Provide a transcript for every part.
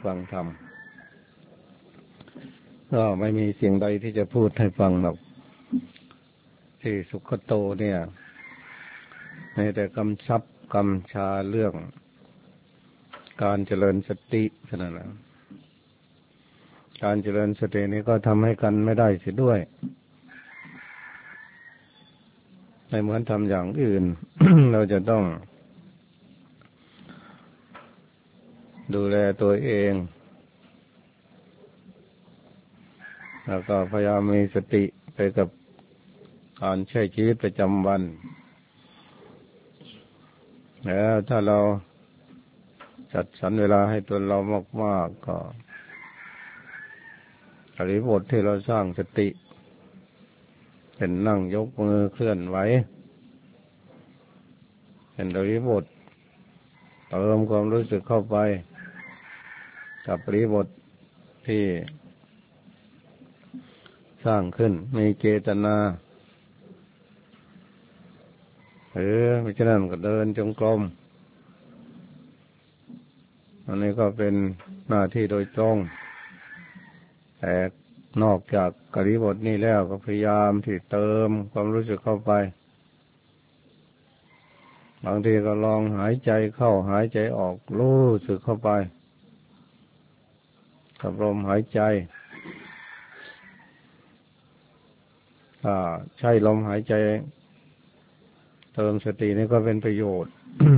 ฟังธรรมก็ไม่มีสิ่งใดที่จะพูดให้ฟังหรอกที่สุขโตเนี่ยในแต่กำชับกำชาเรื่องการเจริญสติเท่านั้นแหละการเจริญสตินี้ก็ทำให้กันไม่ได้เสียด้วยไม่เหมือนทำอย่างอื่น เราจะต้องดูแลตัวเองแล้วก็พยายามมีสติไปกับการใช้ชีวิตประจำวันแล้วถ้าเราจัดสรรเวลาให้ตัวเรามากๆก็อริบทที่เราสร้างสติเป็นนั่งยกมือเคลื่อนไหวเป็นอริบทเติมความรู้สึกเข้าไปกับอริบทที่สร้างขึ้นมีเจตนาไม่ฉะนั้นก็เดินจงกรมอันนี้ก็เป็นหน้าที่โดยตรงแต่นอกจากอริบทนี้แล้วก็พยายามที่เติมความรู้สึกเข้าไปบางทีก็ลองหายใจเข้าหายใจออกรู้สึกเข้าไปกับลมหายใจใช้ลมหายใจเติมสตินี่ก็เป็นประโยชน์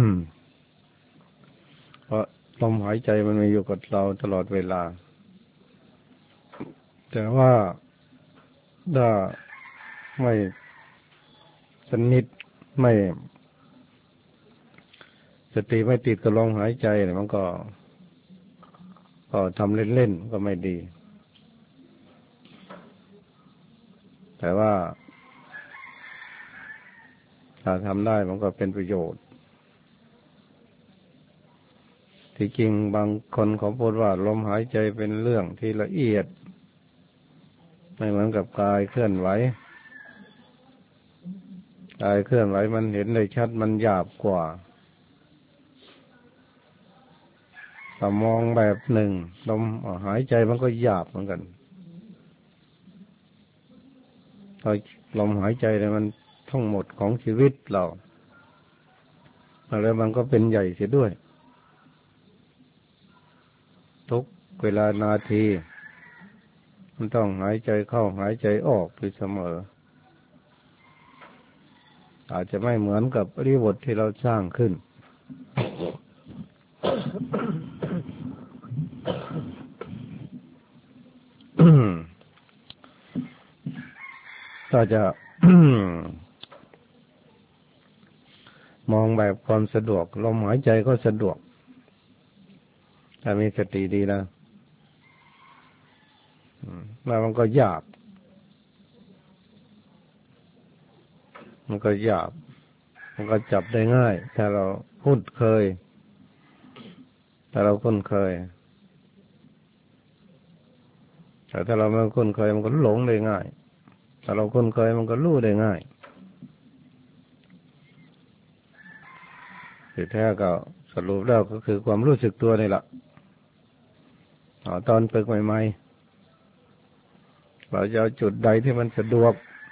เพราะลมหายใจมันมีอยู่กับเราตลอดเวลาแต่ว่าถ้าไม่สนิทไม่สติไม่ติดกับลมหายใจเนี่ยมันก็ทำเล่นๆก็ไม่ดีแต่ว่าถ้าทำได้มันก็เป็นประโยชน์ที่จริงบางคนเขาพูดว่าลมหายใจเป็นเรื่องที่ละเอียดไม่เหมือนกับกายเคลื่อนไหวกายเคลื่อนไหวมันเห็นได้ชัดมันหยาบกว่าถ้ามองแบบหนึ่งลมหายใจมันก็หยาบเหมือนกันลมหายใจเนี่ยมันทั้งหมดของชีวิตเราแล้วมันก็เป็นใหญ่เสียด้วยทุกเวลานาทีมันต้องหายใจเข้าหายใจออกอยู่เสมออาจจะไม่เหมือนกับอริยบทที่เราสร้างขึ้น ก็จะ มองแบบความสะดวกลมหายใจก็สะดวกถ้ามีสติดีนะแล้วมันก็หยาบมันก็จับได้ง่ายถ้าเราคุ้นเคยแต่ถ้าเราไม่คุ้นเคยมันก็หลงได้ง่ายถ้าเราคุ้นเคยมันก็รู้ได้ง่ายที่แท้ก็สรุปแล้วก็คือความรู้สึกตัวนี่แหละตอนฝึกใหม่ๆเราจะเอาจุดใดที่มันสะดวก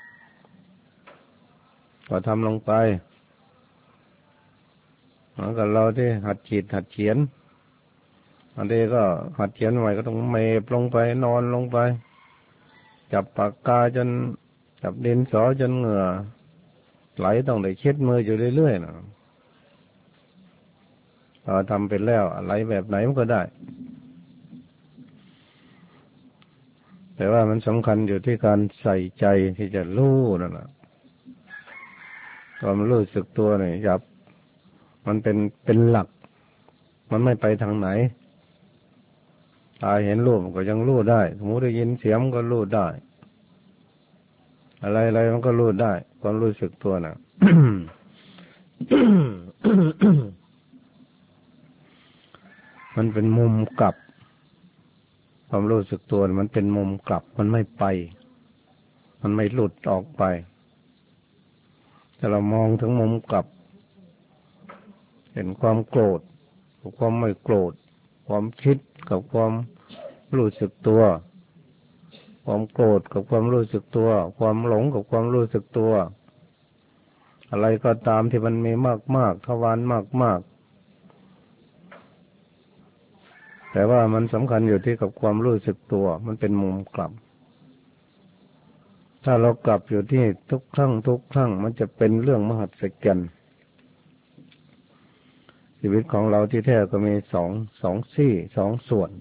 ก็ทำลงไปเหมือนกับเราที่หัดขีดหัดเขียนอันนี้ก็หัดเขียนใหม่ก็ต้องเมบลงไปนอนลงไปจับปากกาจนจับดินสอจนเหงื่อไหลต้องได้เช็ดมืออยู่เรื่อยๆนะทำเป็นแล้วอะไรแบบไหนมันก็ได้แต่ว่ามันสำคัญอยู่ที่การใส่ใจที่จะรู้นั่นแหละความรู้สึกตัวเนี่ยยับมันเป็นหลักมันไม่ไปทางไหนตาเห็นรูปก็ยังรู้ได้หูได้ยินเสียงก็รู้ได้อะไรมันก็รู้ได้ความรู้สึกตัวน่ะ มันเป็นมุมกลับความรู้สึกตัวมันเป็นมุมกลับมันไม่ไปมันไม่หลุดออกไปแต่เรามองถึงมุมกลับเห็นความโกรธความไม่โกรธความคิดกับความรู้สึกตัวความโกรธกับความรู้สึกตัวความหลงกับความรู้สึกตัวอะไรก็ตามที่มันมีมากๆทวารมากๆแต่ว่ามันสำคัญอยู่ที่กับความรู้สึกตัวมันเป็นมุมกลับถ้าเรากลับอยู่ที่ทุกครั้งมันจะเป็นเรื่องมหัศจรรย์ชีวิตของเราที่แท้ก็มีสองซี่สองส่วน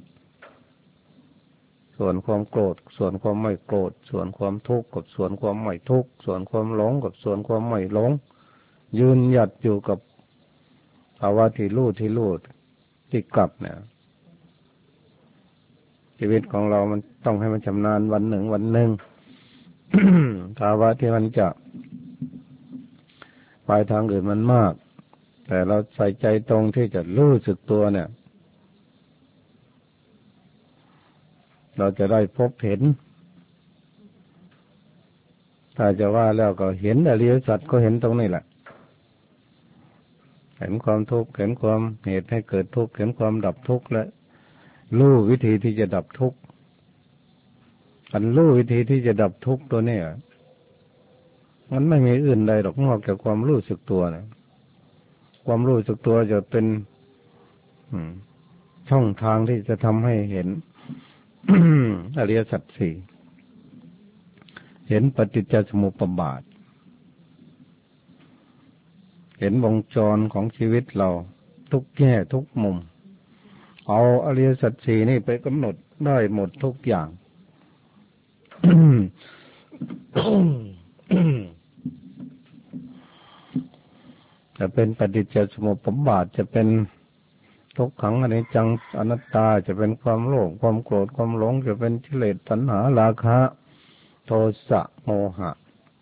ความโกรธส่วนความไม่โกรธส่วนความทุกข์กับส่วนความไม่ทุกข์ส่วนความหลงกับส่วนความไม่หลงยืนหยัดอยู่กับภาวะที่รู้ที่กลับเนี่ยชีวิตของเรามันต้องให้มันชำนาญวันหนึ่ง ภาวะที่มันจะไปทางอื่นมันมากแต่เราใส่ใจตรงที่จะรู้สึกตัวเนี่ยเราจะได้พบเห็นถ้าจะว่าแล้วก็เห็นอริยสัจก็เห็นตรงนี้แหละเห็นความทุกข์เห็นความเหตุให้เกิดทุกข์เห็นความดับทุกข์และรู้วิธีที่จะดับทุกข์อันรู้วิธีที่จะดับทุกข์ตัวนี้มันไม่มีอื่นใดหรอกนอกจากความรู้สึกตัวนะความรู้สึกตัวจะเป็นช่องทางที่จะทำให้เห็น อริยสัจสี่เห็นปฏิจจสมุปบาทเห็นวงจรของชีวิตเราทุกแง่ทุกมุมเอาอริยสัจสี่นี่ไปกำหนดได้หมดทุกอย่าง จะเป็นปฏิจจสมุปบาทจะเป็นทุกขังอนิจจังอนัตตาจะเป็นความโลภความโกรธความหลงจะเป็นกิเลสตัณหาราคะโทสะโมหะ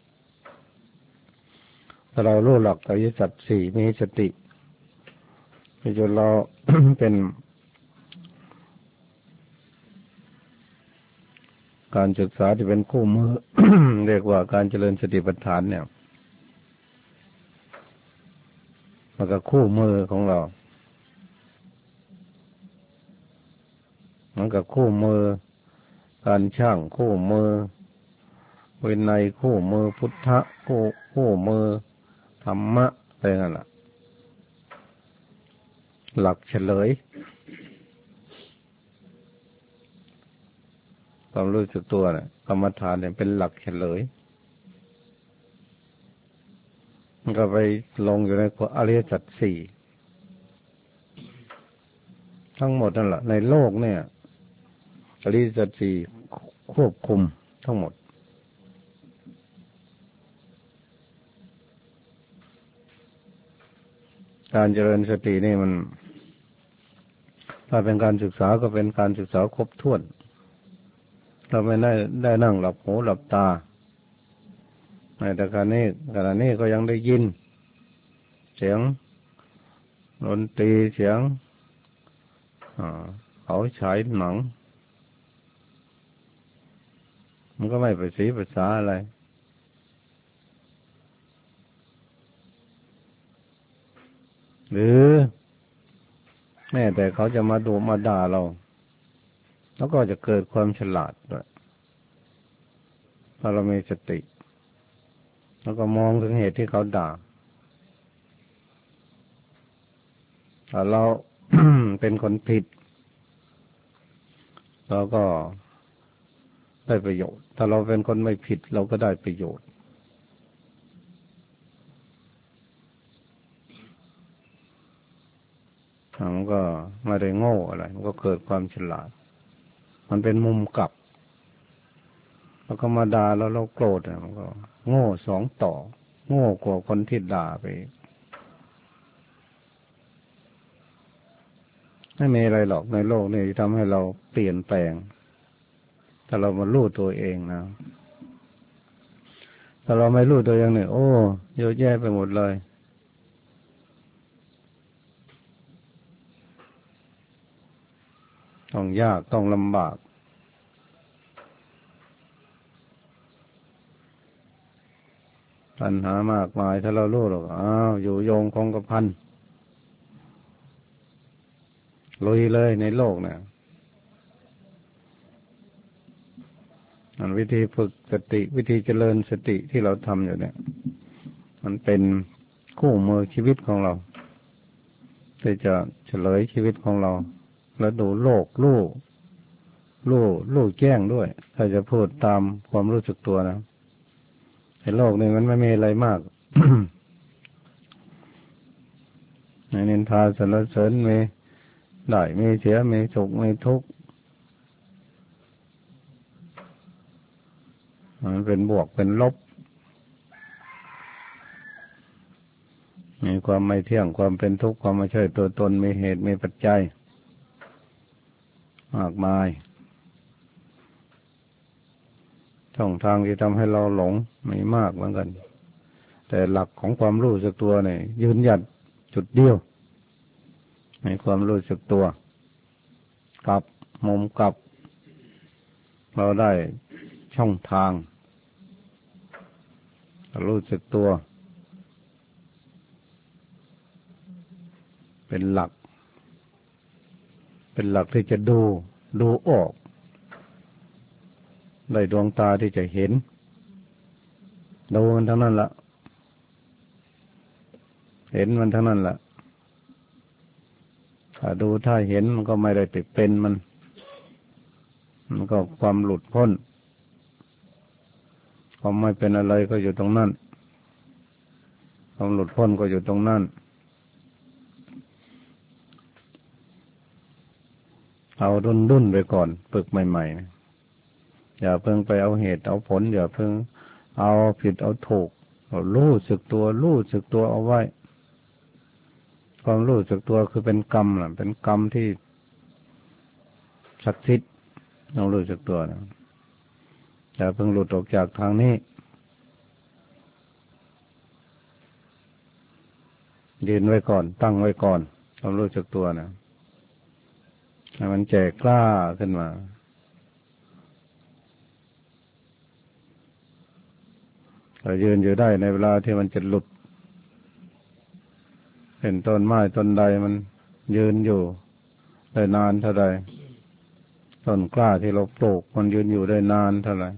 ถ้าเรารู้หลักอริยสัจสี่มีสติจนเรา เป็นการศึกษาที่เป็นคู่มือ เรียกว่าการเจริญสติปัฏฐานเนี่ยมันก็คู่มือของเรามันก็คู่มือการช่างคู่มือวินัยคู่มือพุทธะคู่มือธรรมะอะไรนั่นแหละหลักเฉลยความรู้สึกตัวเนี่ยกรรมฐานเนี่ยเป็นหลักเฉลยมันก็ไปลงอยู่ในอริยสัจสี่ทั้งหมดนั่นแหละในโลกเนี่ยอริยสัจสี่ควบคุมทั้งหมดการเจริญสตินี่มันถ้าเป็นการศึกษาก็เป็นการศึกษาครบถ้วนเราไม่ได้นั่งหลับหูหลับตาในแต่ขณะนี้ก็ยังได้ยินเสียงดนตรีเสียงเขาฉายหนังมันก็ไม่ไปสีภาษาอะไรหรือแม้แต่เขาจะมาดูมาด่าเราแล้วก็จะเกิดความฉลาดด้วยถ้าเรามีสติแล้วก็มองถึงเหตุที่เขาด่าถ้าเรา เป็นคนผิดเราก็ได้ประโยชน์ถ้าเราเป็นคนไม่ผิดเราก็ได้ประโยชน์มันก็ไม่ได้โง่อะไรมันก็เกิดความฉลาดมันเป็นมุมกลับแล้วก็มาด่าแล้วเราโกรธมันก็โง่สองต่อโง่กว่าคนที่ด่าไปไม่มีอะไรหรอกในโลกนี้ที่ทำให้เราเปลี่ยนแปลงถ้าเรามารู้ตัวเองนะถ้าเราไม่รู้ตัวเองเนี่ยโอ้เยอะแยะไปหมดเลยต้องยากต้องลำบากปัญหามากมายถ้าเรารู้หรอกอยู่โยงคงกระพันลุยเลยในโลกเนี่ยมันวิธีฝึกสติวิธีเจริญสติที่เราทำอยู่เนี่ยมันเป็นคู่มือชีวิตของเราที่จะเฉลยชีวิตของเราแล้วดูโลกรู้แจ้งด้วยถ้าจะพูดตามความรู้สึกตัวนะในโลกนี้มันไม่มีอะไรมาก ในนินทาสรรเสริญมีได้มีเสียมีสุขมีทุกข์มันเป็นบวกเป็นลบมีความไม่เที่ยงความเป็นทุกข์ความไม่ใช่ตัวตนมีเหตุมีปัจจัยมากมายช่องทางที่ทำให้เราหลงมีมากเหมือนกันแต่หลักของความรู้สึกตัวเนี่ยยืนหยัดจุดเดียวในความรู้สึกตัวกับมุมกับเราได้ช่องทางรู้สึกตัวเป็นหลักที่จะดูออกได้ดวงตาที่จะเห็นดูมันทั้งนั้นละเห็นมันทั้งนั้นละถ้าดูถ้าเห็นมันก็ไม่ได้ติดเป็นมันก็ความหลุดพ้นความไม่เป็นอะไรก็อยู่ตรงนั้นความหลุดพ้นก็อยู่ตรงนั้นเอาดุนไปก่อนฝึกใหม่ๆอย่าเพิ่งไปเอาเหตุเอาผลอย่าเพิ่งเอาผิดเอาถูกรู้สึกตัวเอาไว้ความรู้สึกตัวคือเป็นกรรมเป็นกรรมที่ศักดิ์สิทธิ์ต้องรู้สึกตัวนะอย่าเพิ่งหลุดออกจากทางนี้ยืนไว้ก่อนตั้งไว้ก่อนความรู้สึกตัวนะให้มันแก่กล้าขึ้นมาเรายืนอยู่ได้ในเวลาที่มันจะหลุดเป็นต้นไม้ต้นใดมันยืนอยู่ได้นานเท่าใดต้นกล้าที่เราปลูกมันยืนอยู่ได้นานเท่าไหร่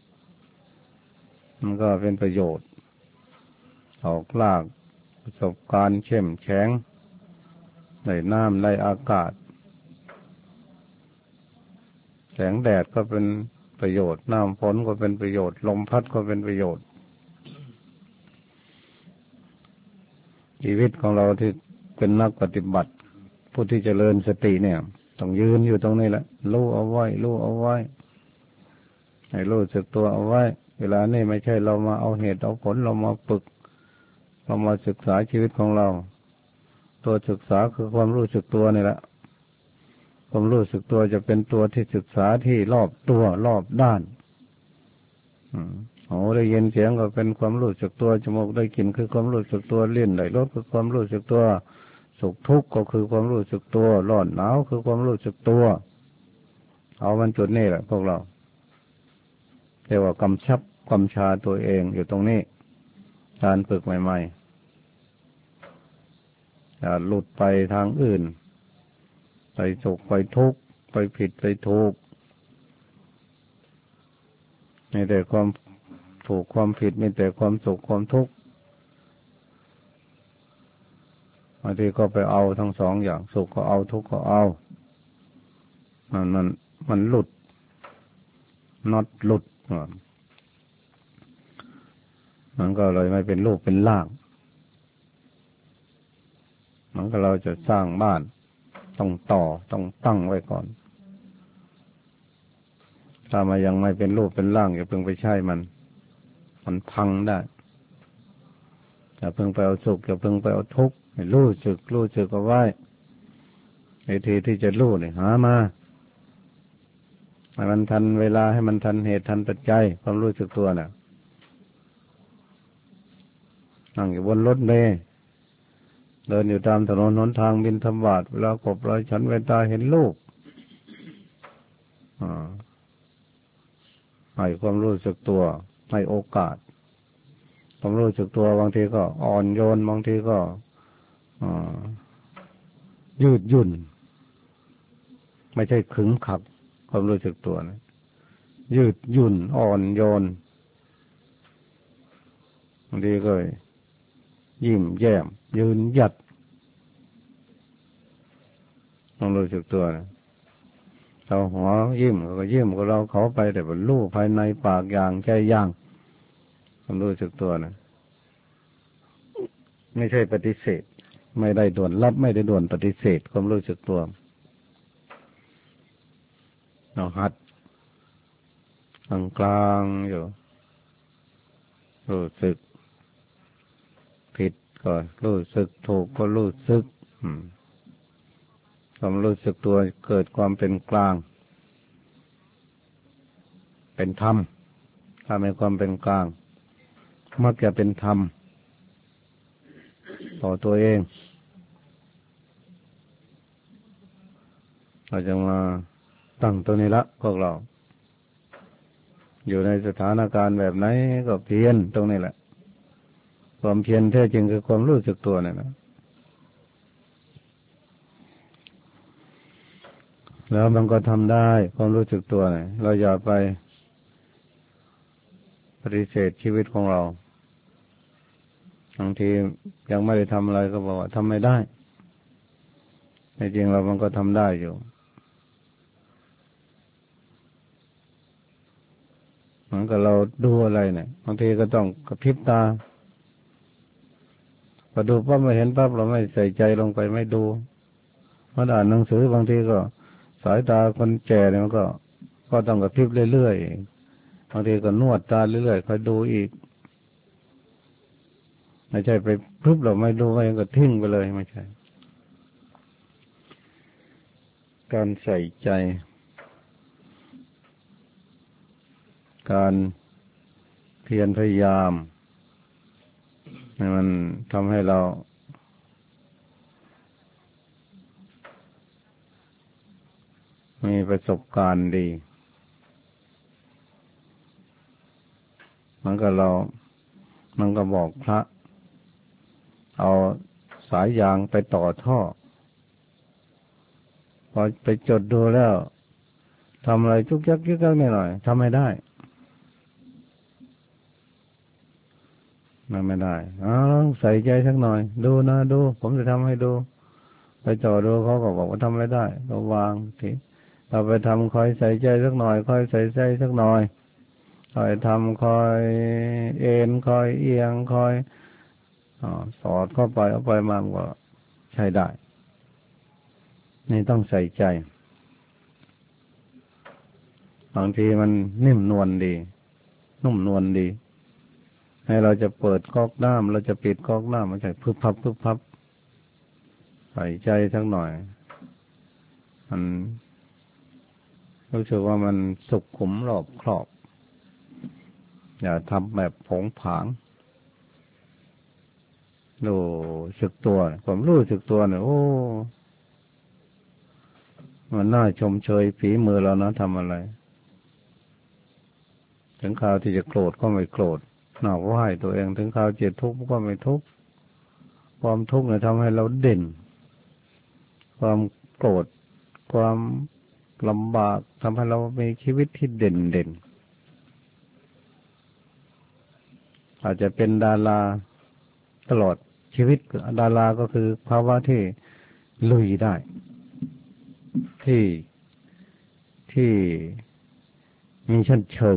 มันก็เป็นประโยชน์ออกรากประสบการณ์เข้มแข็งได้น้ำได้อากาศแสงแดดก็เป็นประโยชน์น้ำฝนก็เป็นประโยชน์ลมพัดก็เป็นประโยชน์ชีวิตของเราที่เป็นนักปฏิบัติผู้ที่เจริญสติเนี่ยต้องยืนอยู่ตรงนี้แหละรู้เอาไว้ให้รู้สึกตัวเอาไว้เวลานี้ไม่ใช่เรามาเอาเหตุเอาผลเรามาฝึกเรามาศึกษาชีวิตของเราตัวศึกษาคือความรู้สึกตัวนี่แหละความรู้สึกตัวจะเป็นตัวที่ศึกษาที่รอบตัวรอบด้านหูได้ยินเสียงก็เป็นความรู้สึกตัวจมูกได้กลิ่นคือความรู้สึกตัวลิ้นได้รสคือความรู้สึกตัวสุขทุกข์ก็คือความรู้สึกตัวร้อนหนาวคือความรู้สึกตัวเอามันจุดนี้แหละพวกเราเรียกว่ากำชาตัวเองอยู่ตรงนี้การฝึกใหม่ๆอย่าหลุดไปทางอื่นไปสุขไปทุกข์ไปผิดไปถูกมีแต่ความถูกความผิดมีแต่ความสุขความทุกข์บางทีก็ไปเอาทั้งสองอย่างสุขก็เอาทุกข์ก็เอามันหลุดน็อตหลุดมันก็เลยไม่เป็นรูปเป็นร่างมันก็เราจะสร้างบ้านต้องตั้งไว้ก่อนถ้ามันยังไม่เป็นรูปเป็นร่างอย่าเพิ่งไปใช้มันพังได้อย่าเพิ่งไปเอาสุขอย่าเพิ่งไปเอาทุกข์ให้รู้สึกเอาไว้วิธีที่จะรู้เนี่ยหามาให้มันทันเวลาให้มันทันเหตุทันปัจจัยความรู้สึกตัวน่ะนั่งอยู่บนรถเมล์เดินอยู่ตามถนนหนทางบิณฑบาตเวลากบเราฉันเวลาเห็นลูกให้ความรู้สึกตัวให้โอกาสความรู้สึกตัวบางทีก็อ่อนโยนบางทีก็ยืดหยุ่นไม่ใช่ขึงขังความรู้สึกตัวนะยืดหยุ่นอ่อนโยนบางทีก็ยิ้มแย้มยืนหยัดต้องรู้สึกตัวนะเราหัวยิ้มก็ยิ้มกับเราเขาไปแต่บรรลุภายในปากอย่างใจอย่างต้องรู้สึกตัวนะไม่ใช่ปฏิเสธไม่ได้ด่วนรับไม่ได้ด่วนปฏิเสธความรู้สึกตัวเราหัดกลางอยู่รู้สึกผิดก็รู้สึกถูกก็รู้สึกความรู้สึกตัวเกิดความเป็นกลางเป็นธรรมถ้ามีความเป็นกลางมักจะเป็นธรรมต่อตัวเองเราจะมาตั้งตัวนี้ละพวกเราอยู่ในสถานการณ์แบบไหนก็เพียรตรงนี้แหละความเพียรแท้จริงคือความรู้สึกตัวนี่นะแล้วมันก็ทำได้ความรู้สึกตัวเนี่ยเราอย่าไปปฏิเสธชีวิตของเราบางทียังไม่ได้ทำอะไรก็บอกว่าทำไม่ได้ในจริงเรามันก็ทำได้อยู่เหมือนกับเราดูอะไรเนี่ยบางทีก็ต้องกระพริบตาพอดูปั๊บไม่เห็นปั๊บเราไม่ใส่ใจลงไปไม่ดูพออ่านหนังสือบางทีก็สายตาคนแก่เนี่ยมันก็ต้องกระพริบเรื่อยๆบางทีก็นวดตาเรื่อยๆคอยดูอีกไม่ใช่ไปปุ๊บเราไม่ดูไม่ก็ทิ้งไปเลยไม่ใช่การใส่ใจการเพียรพยายามมันทำให้เรามีประสบการณ์ดีมันก็บอกพระเอาสายยางไปต่อท่อพอไปจดดูแล้วทำอะไรจุกยักยึกยักนิดหน่อยทำไม่ได้ไม่ได้ใส่ใจสักหน่อยดูนะดูผมจะทำให้ดูไปจ่อดูเขาก็บอกว่าทำไม่ได้ก็วางทีเราไปทำคอยใส่ใจสักหน่อยคอยใส่ใจสักหน่อยคอยทำคอยเอ็นคอยเอียงคอยสอดเข้าไปเอาไปมาก็ใช้ได้นี่ต้องใส่ใจบางทีมันนิ่มนวลดีนุ่มนวลดีให้เราจะเปิดก๊อกน้ำเราจะปิดก๊อกน้ำมันใช่พึบพับพึบพับใส่ใจสักหน่อยมันรู้สึกว่ามันสุขุมรอบครอบอย่าทำแบบผงผางรู้สึกตัวผมรู้สึกตัวเนี่ยโอ้มันน่าชมเชยฝีมือเรานะทำอะไรถึงคราวที่จะโกรธก็ไม่โกรธน่าไหว้ตัวเองถึงคราวเจ็บทุกข์ก็ไม่ทุกข์ความทุกข์เนี่ยทำให้เราเด่นความโกรธความลำบากทำให้เรามีชีวิตที่เด่นอาจจะเป็นดาราตลอดชีวิตดาราก็คือภาวะที่ลุยได้ที่มีชั้นเชิง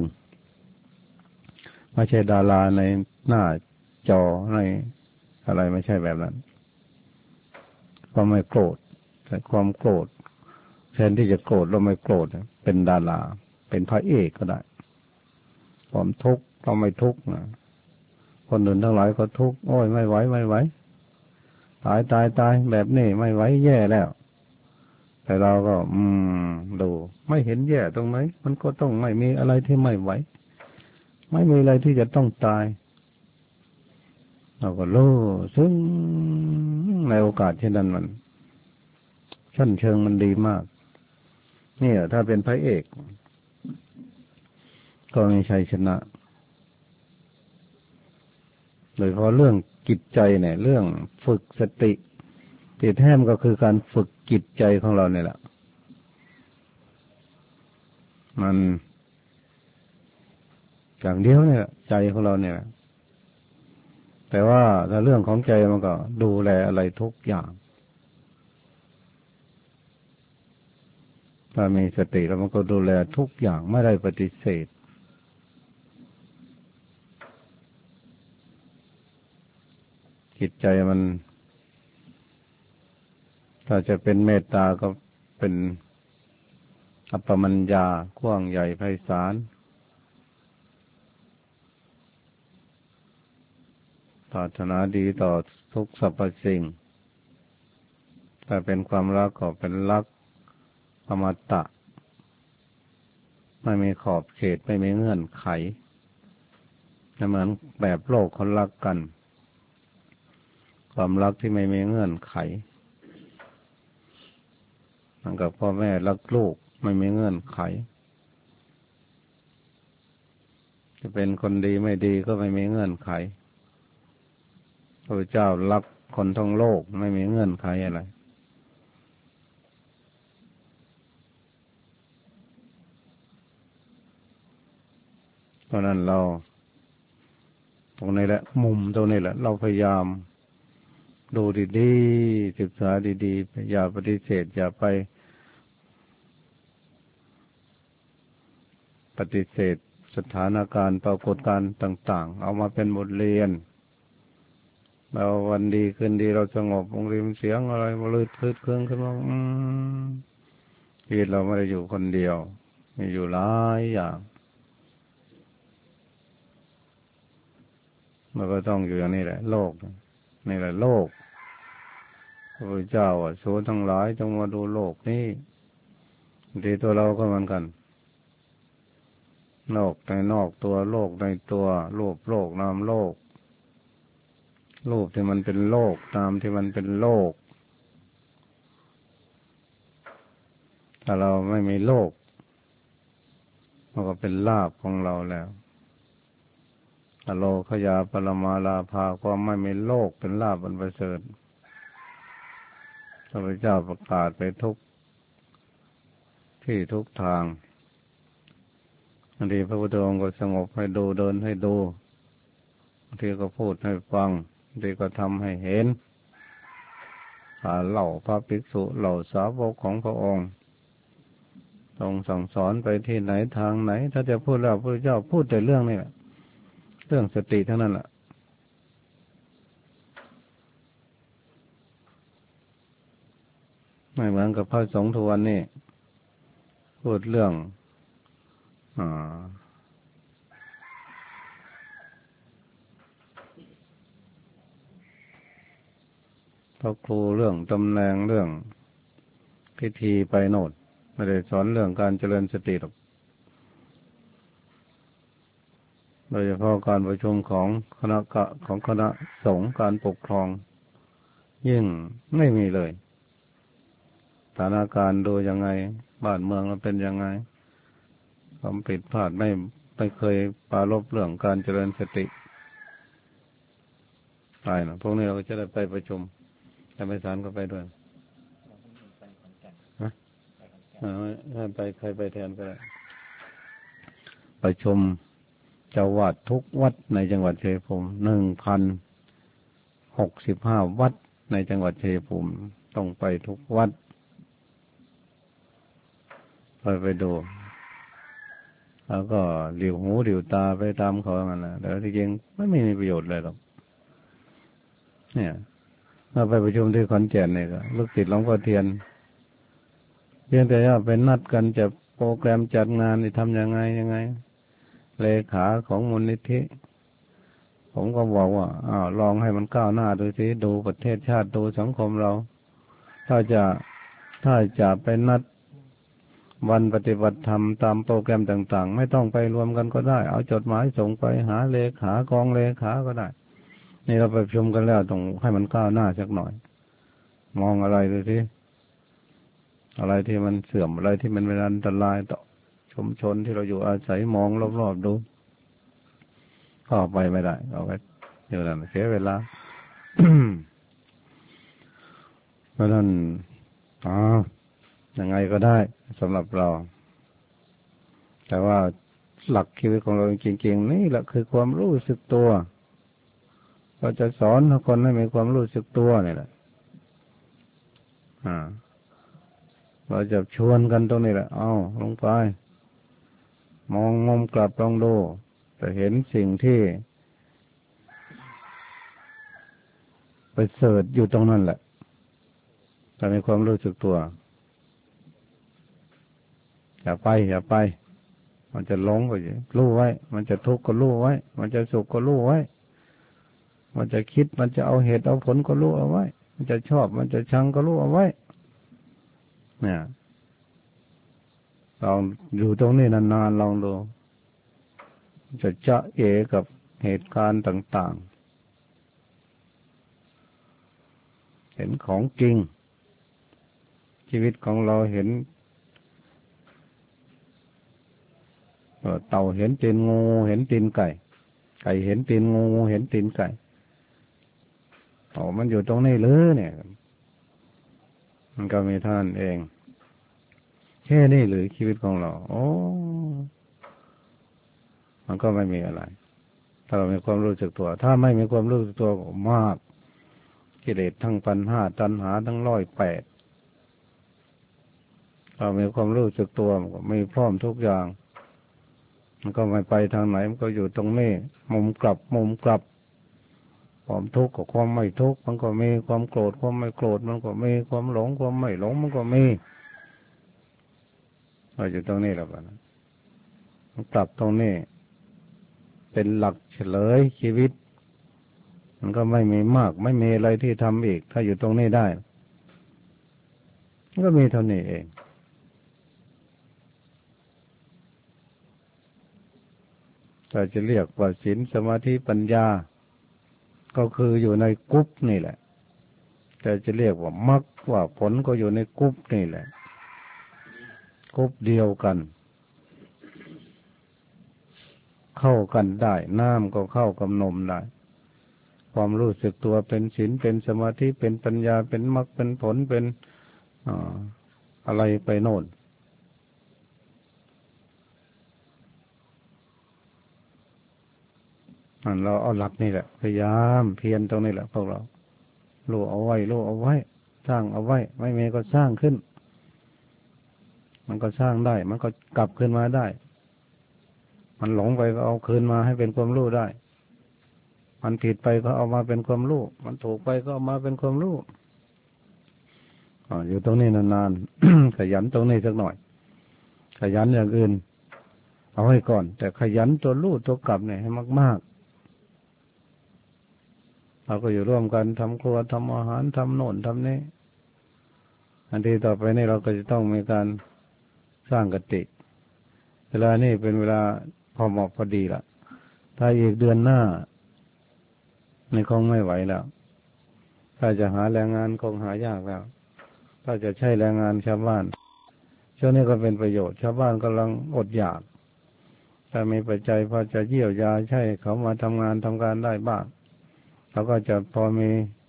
ไม่ใช่ดาราในหน้าจอในอะไรไม่ใช่แบบนั้นความไม่โกรธแต่ความโกรธแทนที่จะโกรธเราไม่โกรธเป็นดาราเป็นพระเอกก็ได้ความทุกข์เราไม่ทุกข์นะคนอื่นทั้งหลายก็ทุกข์โอ้ยไม่ไหวไม่ไหวตายแบบนี้ไม่ไหวแย่แล้วแต่เราก็ดูไม่เห็นแย่ตรงไหนมันก็ต้องไม่มีอะไรที่ไม่ไหวไม่มีอะไรที่จะต้องตายเราก็รู้ซึ่งในโอกาสเช่นนั้นมันชั้นเชิงมันดีมากเนี่ยถ้าเป็นพระเอกก็มีชัยชนะโดยเฉพาะเรื่องจิตใจเนี่ยเรื่องฝึกสติที่แท้มันก็คือการฝึกจิตใจของเราเนี่ยแหละมันอย่างเดียวเนี่ยใจของเราเนี่ยแต่ว่าถ้าเรื่องของใจมันก็ดูแลอะไรทุกอย่างถ้ามีสติแล้วมันก็ดูแลทุกอย่างไม่ได้ปฏิเสธจิตใจมันถ้าจะเป็นเมตตาก็เป็นอัปปมัญญากว้างใหญ่ไพศาลปรารถนาดีต่อทุกสรรพสิ่งถ้าเป็นความรักก็เป็นรักอมตะไม่มีขอบเขตไม่มีเงื่อนไขเหมือนแบบโลกเขารักกันความรักที่ไม่มีเงื่อนไขเหมือนกับพ่อแม่รักลูกไม่มีเงื่อนไขจะเป็นคนดีไม่ดีก็ไม่มีเงื่อนไขพระเจ้ารักคนทั้งโลกไม่มีเงื่อนไขอะไรเพราะนั้นเราตรงนี้แหละมุมตรงนี้แหละเราพยายามดูดีๆศึกษาดีๆอย่าปฏิเสธอย่าไปปฏิเสธสถานการณ์ปรากฏการณ์ต่างๆเอามาเป็นบทเรียนเราวันดีคืนดีเราสงบวงริมเสียงอะไรมาลืดคืดเครื่องขึ้นมาชีวิตเราไม่ได้อยู่คนเดียวมีอยู่หลายอย่างมันก็ต้องอยู่อย่างนี้แหละโลกนี่แหละโลกพระพุทธเจ้าโสทั้งหลายจงมาดูโลกนี้ดีตัวเราก็เหมือนกันโลกในนอกตัวโลกในตัวรูปโลกนามโลกรูปที่มันเป็นโลกนามที่มันเป็นโลกถ้าเราไม่มีโลกมันก็เป็นลาภของเราแล้วอโลคยาปรมาลาภาความไม่มีโลกเป็นลาภอันประเสริฐพระพุทธเจ้าประกาศไปทุกที่ทุกทางบางทีพระพุทธองค์ก็สงบให้ดูเดินให้ดูบางทีก็พูดให้ฟังบางทีก็ทำให้เห็นเหล่าพระภิกษุเหล่าสาวกของพระองค์ต้องสั่งสอนไปที่ไหนทางไหนถ้าจะพูดแล้วพระพุทธเจ้าพูดแต่เรื่องนี้แหละเรื่องสติเท่านั้นแหละไม่เหมือนกับพระสงฆ์ทุกวันนี้พูดเรื่องพระครูเรื่องตำแหน่งเรื่องพิธีไปโน่นไม่ได้สอนเรื่องการเจริญสติหรอกโดยเฉพาะการประชุมของคณะสงฆ์การปกครองยิ่งไม่มีเลยสถานการณ์ดูยังไงบ้านเมืองมันเป็นยังไงความผิดพลาดไม่เคยปรารภเรื่องการเจริญสติไปนะพวกนี้เราก็จะได้ไปประชุมแต่ไม่สารก็ไปด้วยถ้าไปใครไปแทนก็ได้ประชุมเจ้าวาดทุกวัดในจังหวัดชัยภูมิ1,065 วัดในจังหวัดชัยภูมิต้องไปทุกวัดไปดูแล้วก็หลิวหูหลิวตาไปตามเขาอย่างนั้นแหละแต่ที่จริงไม่มีประโยชน์เลยหรอกเนี่ยถ้าไปประชุมที่ขอนแก่นเนี่ยก็ลูกศิษย์หลวงพ่อเทียนเพียงแต่ว่าเป็นนัดกันจะโปรแกรมจัดงานนี่ทำยังไงเลขาของมูลนิธิผมก็บอกว่าลองให้มันก้าวหน้าดูสิดูประเทศชาติดูสังคมเราถ้าจะไปนัดวันปฏิบัติธรรมตามโปรแกรมต่างๆไม่ต้องไปรวมกันก็ได้เอาจดหมายส่งไปหาเลขากองเลขาก็ได้นี่เราไปประชุมกันแล้วต้องให้มันก้าวหน้าสักหน่อยมองอะไรดูสิอะไรที่มันเสื่อมอะไรที่มันเป็นอันตรายต่อชุมชนที่เราอยู่อาศัยมองรอบๆดูก็ไปไม่ได้เอาไว้อยู่นั่นเสียเวลา เพราะนั้นยังไงก็ได้สำหรับเราแต่ว่าหลักชีวิตของเราจริงๆนี่แหละคือความรู้สึกตัวเราจะสอนคนให้มีความรู้สึกตัวนี่แหละเราจะชวนกันตรงนี้แหละเอาลงไปมองมุมกลับลองดูจะเห็นสิ่งที่ไปเสิร์ชอยู่ตรงนั้นแหละจะมีความรู้สึกตัวอย่าไปมันจะหลงก็อยู่รู้ไว้มันจะทุกข์ก็รู้ไว้มันจะสุขก็รู้ไว้มันจะคิดมันจะเอาเหตุเอาผลก็รู้เอาไว้มันจะชอบมันจะชังก็รู้เอาไว้เนี่ยลองอยู่ตรงนี้นานๆลองดูจะจะเอกับเหตุการณ์ต่างๆเห็นของจริงชีวิตของเราเห็นเต่าเห็นตีนงูเห็นตีนไก่ไก่เห็นตีนงูเห็นตีนไก่มันอยู่ตรงนี้เลยเนี่ยมันก็มีท่านเองแค่นี้หรือชีวิตของเรามันก็ไม่มีอะไรถ้าเรามีความรู้สึกตัวถ้าไม่มีความรู้สึกตัวก็มากกิเลสทั้ง1,500ตัณหาทั้ง108เรามีความรู้สึกตัวมันก็มีพร้อมทุกอย่างมันก็ไม่ไปทางไหนมันก็อยู่ตรงนี้มุมกลับความทุกข์กับความไม่ทุกข์มันก็มีความโกรธความไม่โกรธมันก็มีความหลงความไม่หลงมันก็มีเราอยู่ตรงนี้แล้วกันมันกลับตรงนี้เป็นหลักเฉลยชีวิตมันก็ไม่มีมากไม่มีอะไรที่ทำอีกถ้าอยู่ตรงนี้ได้มันก็มีเท่านี้เองถ้าจะเรียกว่าศีลสมาธิปัญญาก็คืออยู่ในกรุ๊ปนี่แหละแต่จะเรียกว่ามรรคว่าผลก็อยู่ในกรุ๊ปนี่แหละกรุ๊ปเดียวกันเข้ากันได้น้ำก็เข้ากับนมได้ความรู้สึกตัวเป็นศีลเป็นสมาธิเป็นปัญญาเป็นมรรคเป็นผลเป็นอะไรไปโน่นเราเอาหลักนี่แหละพยายามเพียรตรงนี้แหละพวกเรารู้เอาไว้สร้างเอาไว้ไม่มีก็สร้างขึ้นมันก็สร้างได้มันก็กลับขึ้นมาได้มันหลงไปก็เอาคืนมาให้เป็นความรู้ได้มันผิดไปก็เอามาเป็นความรู้มันถูกไปก็เอามาเป็นความรู้อยู่ตรงนี้นานๆ ขยันตรงนี้สักหน่อยขยันอย่างอื่นเอาไว้ก่อนแต่ขยันตัวรู้ตัวกลับเนี่ยให้มากๆเราก็อยู่ร่วมกันทำครัวทำอาหารทำโน่นทำนี้อันที่ต่อไปนี่เราก็จะต้องมีการสร้างกติเวลานี่เป็นเวลาพอเหมาะพอดีละถ้าอีกเดือนหน้านี่คงไม่ไหวแล้วถ้าจะหาแรงงานคงหายากแล้วถ้าจะใช้แรงงานชาวบ้านช่วงนี้ก็เป็นประโยชน์ชาวบ้านกำลังอดอยากถ้ามีปัจจัยพอจะเยียวยาใช้เขามาทำงานทำการได้บ้างเราก็จะพอมี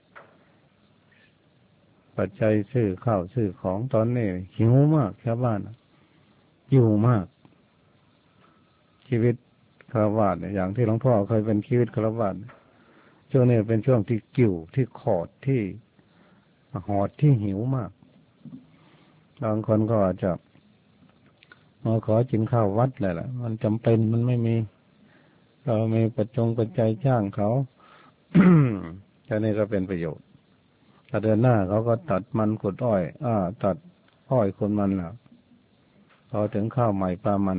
ปัจจัยซื้อข้าวซื้อของตอนนี้หิวมากชาวบ้านอยู่มากชีวิตฆราวาสอย่างที่หลวงพ่อเคยเป็นชีวิตฆราวาสช่วงนี้เป็นช่วงที่กิ่วที่ขอดที่หอดที่หิวมากบางคนก็อาจจะมาขอกินข้าววัดแหละมันจำเป็นมันไม่มีเรามีปัจจัยจ้างเขาแค่นี้ก็เป็นประโยชน์ถ้าเดือนหน้าเขาก็ตัดมันขุดอ้อยตัดอ้อยคนมันแล้วพอถึงข้าวใหม่ปลามัน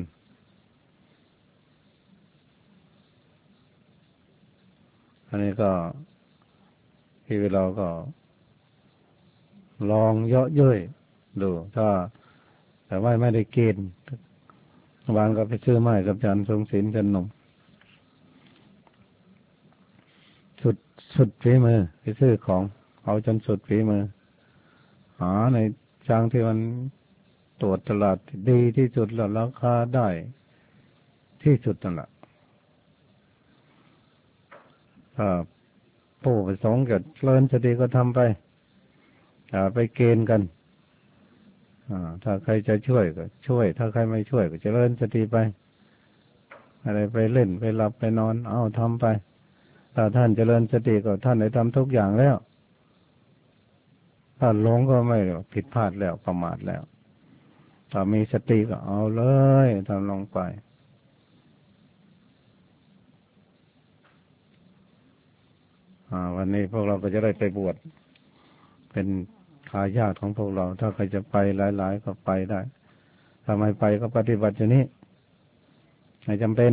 อันนี้ก็ที่เราก็ลองเยาะเย้ยดูถ้าแต่ว่าไม่ได้เกณฑ์วานก็ไปซื้อไม้กับจานทรงศิลป์จันนมสุดฝีมือไปซื้อของเอาจนสุดฝีมือหาในจางที่มันตรวจตลาดดีที่สุดแล้วราคาได้ที่สุดนั่นแหละผู้ประสงค์เกิดเลินสติก็ทำไปไปเกณฑ์กันถ้าใครจะช่วยก็ช่วยถ้าใครไม่ช่วยก็เจริญสติไปอะไรไปเล่นไปหลับไปนอนเอาทำไปถ้าท่านเจริญสติก็ท่านได้ทำทุกอย่างแล้วถ้าหลงก็ไม่ผิดพลาดแล้วประมาทแล้วถ้ามีสติก็เอาเลยทำลงไปวันนี้พวกเราก็จะได้ไปบวชเป็นทายาทของพวกเราถ้าใครจะไปหลายๆก็ไปได้ถ้าไม่ไปก็ปฏิบัติอยู่นี้ไม่จำเป็น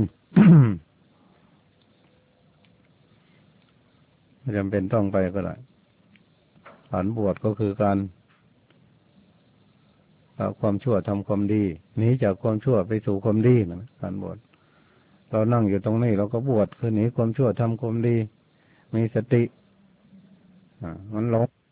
ไม่จำเป็นต้องไปก็ได้การบวชก็คือการละความชั่วทำความดีหนีจากความชั่วไปสู่ความดีนะการบวชเรานั่งอยู่ตรงนี้เราก็บวชคือหนีความชั่วทำความดีมีสติมันหลง